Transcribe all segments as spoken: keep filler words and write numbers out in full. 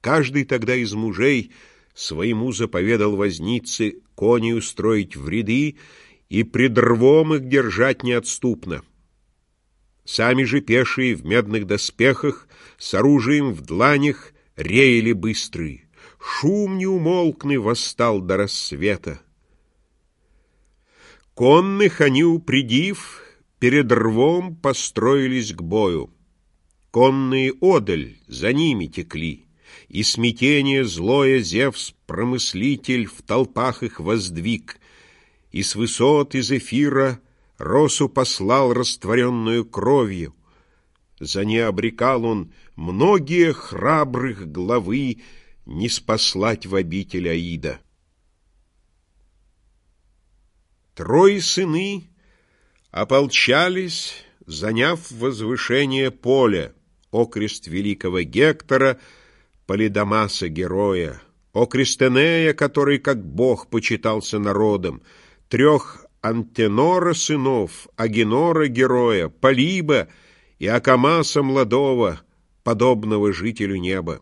Каждый тогда из мужей своему заповедал вознице коней устроить в ряды и пред рвом их держать неотступно. Сами же пешие в медных доспехах, с оружием в дланях, реяли быстрые. Шум неумолкный восстал до рассвета. Конных они, упредив, перед рвом построились к бою. Конные одаль за ними текли, и смятение злое Зевс, промыслитель, в толпах их воздвиг, и с высот из эфира росу послал растворенную кровью. За не обрекал он многие храбрых главы не спаслать в обитель Аида. Трои сыны ополчались, заняв возвышение поля, окрест великого Гектора, Полидамаса героя, окрест Энея, который как бог почитался народом, трех Антенора сынов, Агенора героя, Полиба и Акамаса младого, подобного жителю неба.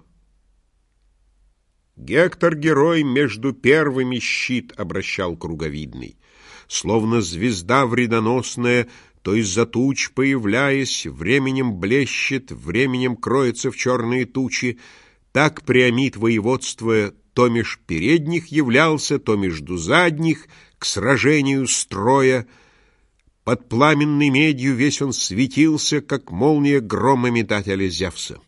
Гектор-герой между первыми щит обращал круговидный. Словно звезда вредоносная, то из-за туч появляясь, временем блещет, временем кроется в черные тучи, так Приамид, воеводствуя, то меж передних являлся, то между задних, к сражению строя. Под пламенной медью весь он светился, как молния грома метателя Зевса.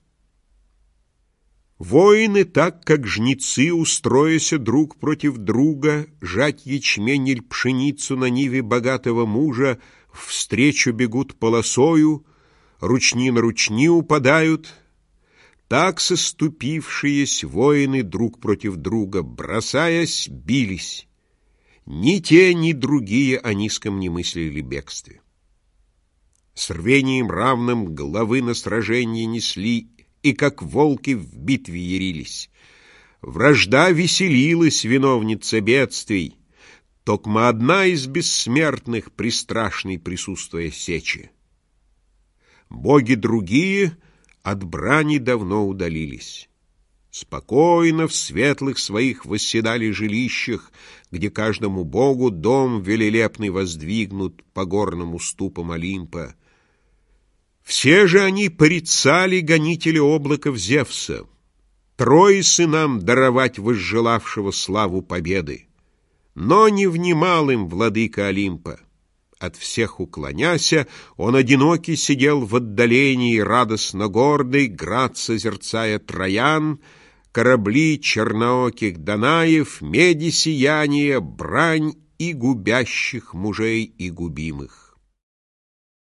Воины, так как жнецы, устрояся друг против друга, жать ячмень или пшеницу на ниве богатого мужа, встречу бегут полосою, ручни на ручни упадают. Так соступившиеся воины друг против друга, бросаясь, бились. Ни те, ни другие о низком не мыслили бегстве. С рвением равным главы на сражение несли, и как волки в битве ярились. Вражда веселилась, виновница бедствий, токмо одна из бессмертных при страшной присутствия сечи. Боги другие от брани давно удалились. Спокойно в светлых своих восседали жилищах, где каждому богу дом велелепный воздвигнут по горным уступам Олимпа. Все же они порицали гонителя облаков Зевса, трое сынам даровать возжелавшего славу победы. Но не внимал им владыка Олимпа. От всех уклоняся, он одинокий сидел в отдалении, радостно гордый, град созерцая Троян, корабли чернооких Данаев, меди сияние, брань и губящих мужей и губимых.